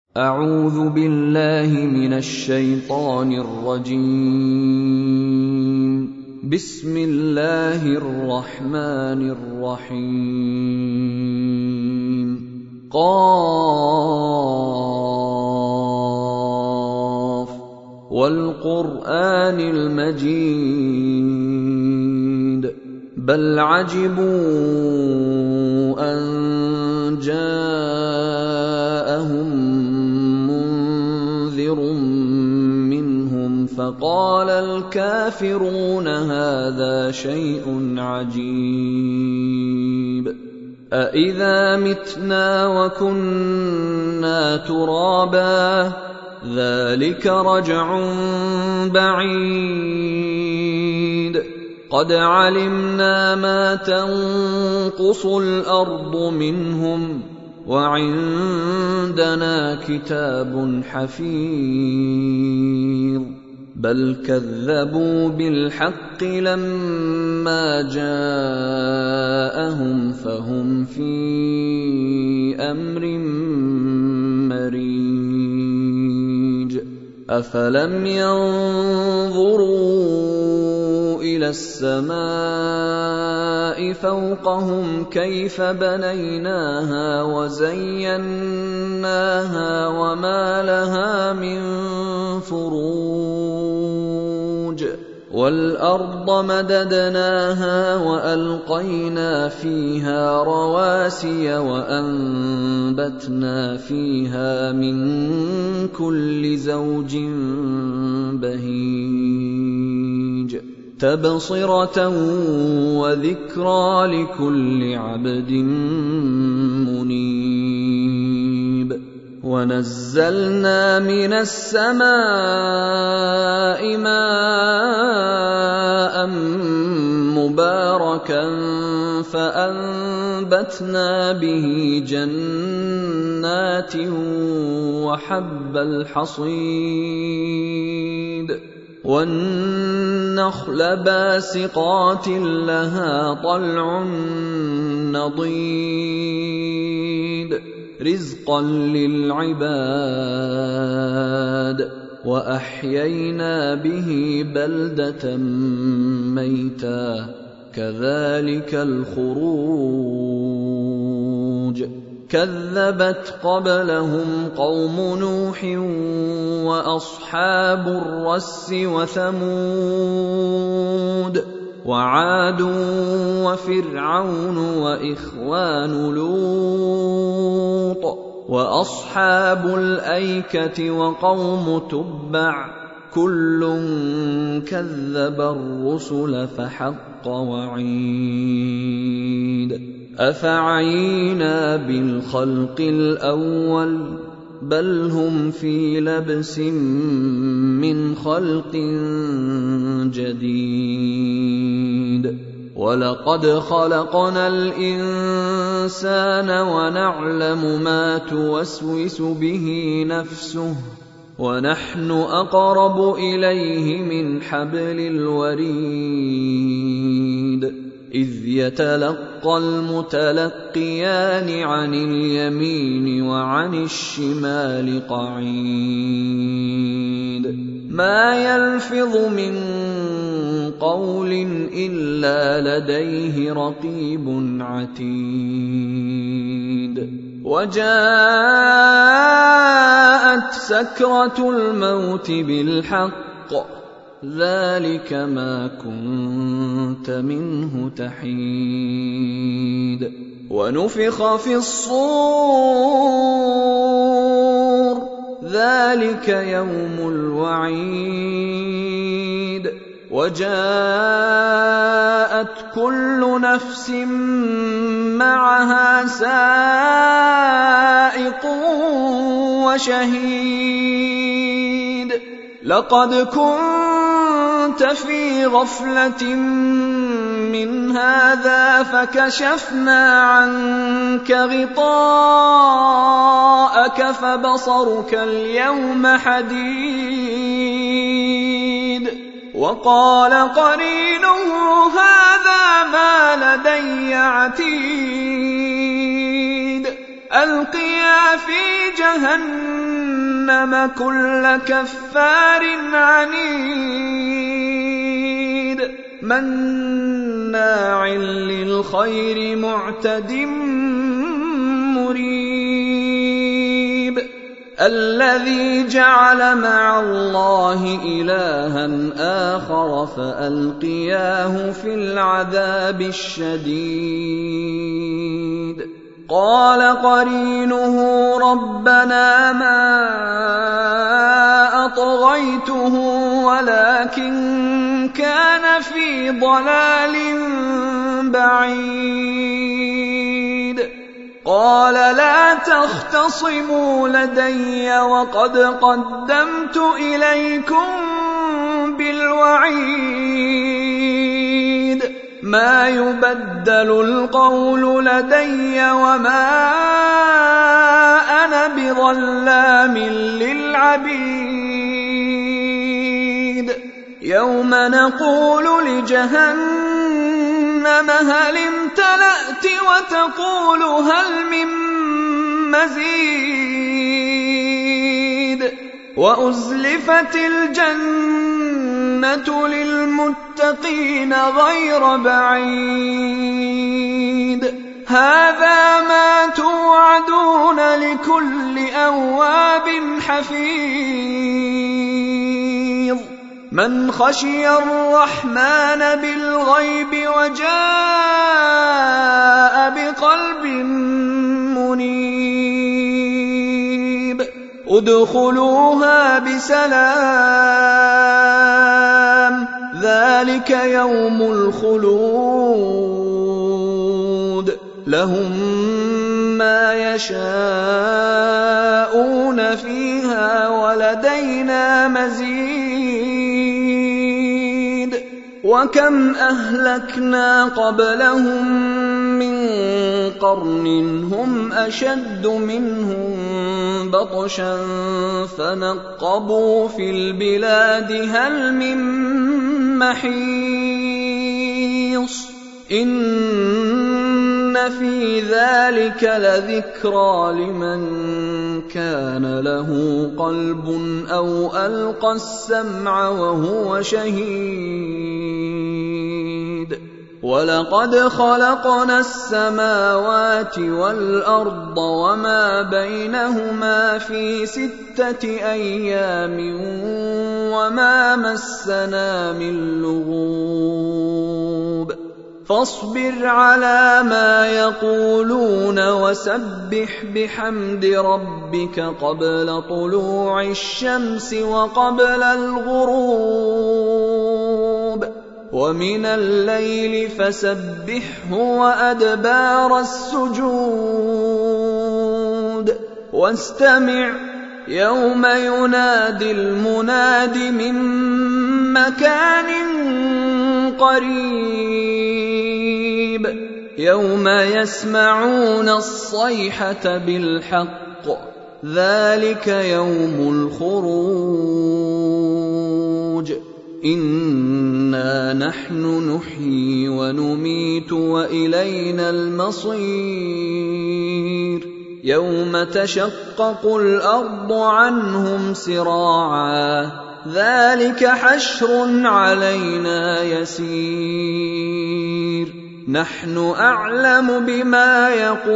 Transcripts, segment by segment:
أعوذ بالله من الشيطان الرجيم. بسم الله الرحمن الرحيم. قاف والقرآن المجيد بل عجبوا أن جاءهم منذر منهم فقال الكافرون هذا شيء عجيب أإذا متنا وكنا ترابا ذلك رجع بعيد قد علمنا ما تنقص الأرض منهم وعندنا كتاب حفيظ بل كذبوا بالحق لما جاءهم فهم في أمر مريج أفلم ينظروا إلى السماء فوقهم كيف بنيناها وزيناها وما لها من فروج والأرض مددناها وألقينا فيها رواسي وأنبتنا فيها من كل زوج بهيج تبصرة وذكرى لكل عبد منيب ونزلنا من السماء ماء مباركا فأنبتنا به جنات وحب الحصيد والنخل باسقات لها طلع نضيد رزقا للعباد وأحيينا به بلدة ميتا كذلك الخروج كذبت قبلهم قوم نوح وأصحاب الرس وثمود وعاد وفرعون وإخوان لوط وأصحاب الأيكة وقوم تبع كل كذب الرسل فحق وعيد أفعينا بالخلق الأول بل هم في لبس من خلق جديد ولقد خلقنا الإنسان ونعلم ما توسوس به نفسه ونحن أقرب إليه من حبل الوريد إذ يتلقى المتلقيان عن اليمين وعن الشمال قعيد ما يلفظ من قول إلا لديه رقيب عتيد وجاءت سكرة الموت بالحق ذلك ما كنت منه تحيد ونفخ في الصور ذلك يوم الوعيد وجاءت كل نفس معها سائق وشهيد لقد كنت في غفلة من هذا فكشفنا عنك غطاءك فبصرك اليوم حديد وقال قرينه هذا ما لدي عتيد ألقيا في جهنم كل كفار عنيد مناع للخير معتد مريب الذي جعل مع الله إلها آخر فألقياه في العذاب الشديد قال قرينه ربنا ما أطغيته ولكن كان في ضلال بعيد قال لا تختصموا لدي وقد قدمت إليكم بالوعيد ما يبدل القول لدي وما أنا بظلام للعبيد يوم نقول لجهنم هل امتلأت وتقول هل من مزيد وأزلفت الجنة للمتقين غير بعيد هذا ما توعدون لكل أواب حفيظ من خشي الرحمن بالغيب وجاء بقلب منيب ادخلوها بسلام ذلك يوم الخلود لهم ما يشاءون فيها ولدينا مزيد وكم أهلكنا قبلهم من قرن هم أشد منهم بطشا فنقبوا في البلاد هل من محيص إن في ذلك لذكرى لمن كان له قلب أو ألقى السمع وهو شهيد ولقد خلقنا السماوات والأرض وما بينهما في 6 أيام وما مسنا من لغوب فاصبر على ما يقولون وسبح بحمد ربك قبل طلوع الشمس وقبل الغروب ومن الليل فسبحه وأدبار السجود واستمع يوم ينادي المناد من مكان قريب يوم يسمعون الصيحة بالحق ذلك يوم الخروج إنا نحن نحيي ونميت وإلينا المصير يوم تشقق الأرض عنهم سراعا ذلك حشر علينا يسير نحن أعلم بما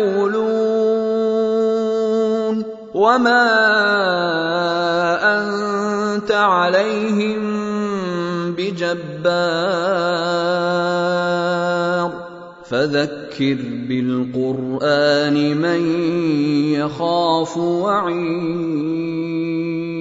يقولون وما أنت عليهم بجبار فذكر بالقرآن من يخاف وعيد